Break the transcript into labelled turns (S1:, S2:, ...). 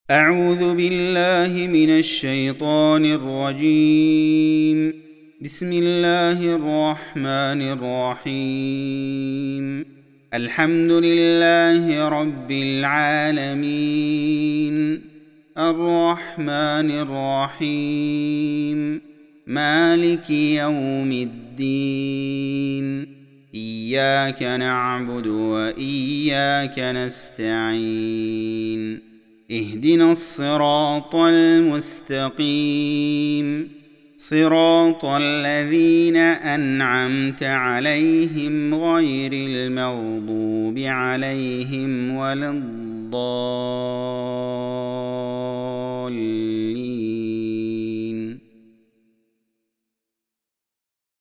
S1: أعوذ بالله من الشيطان الرجيم. بسم الله الرحمن الرحيم. الحمد لله رب العالمين، الرحمن الرحيم، مالك يوم الدين. إياك نعبد وإياك نستعين. اهدنا الصراط المستقيم، صراط الذين أنعمت عليهم غير المغضوب عليهم ولا الضالين.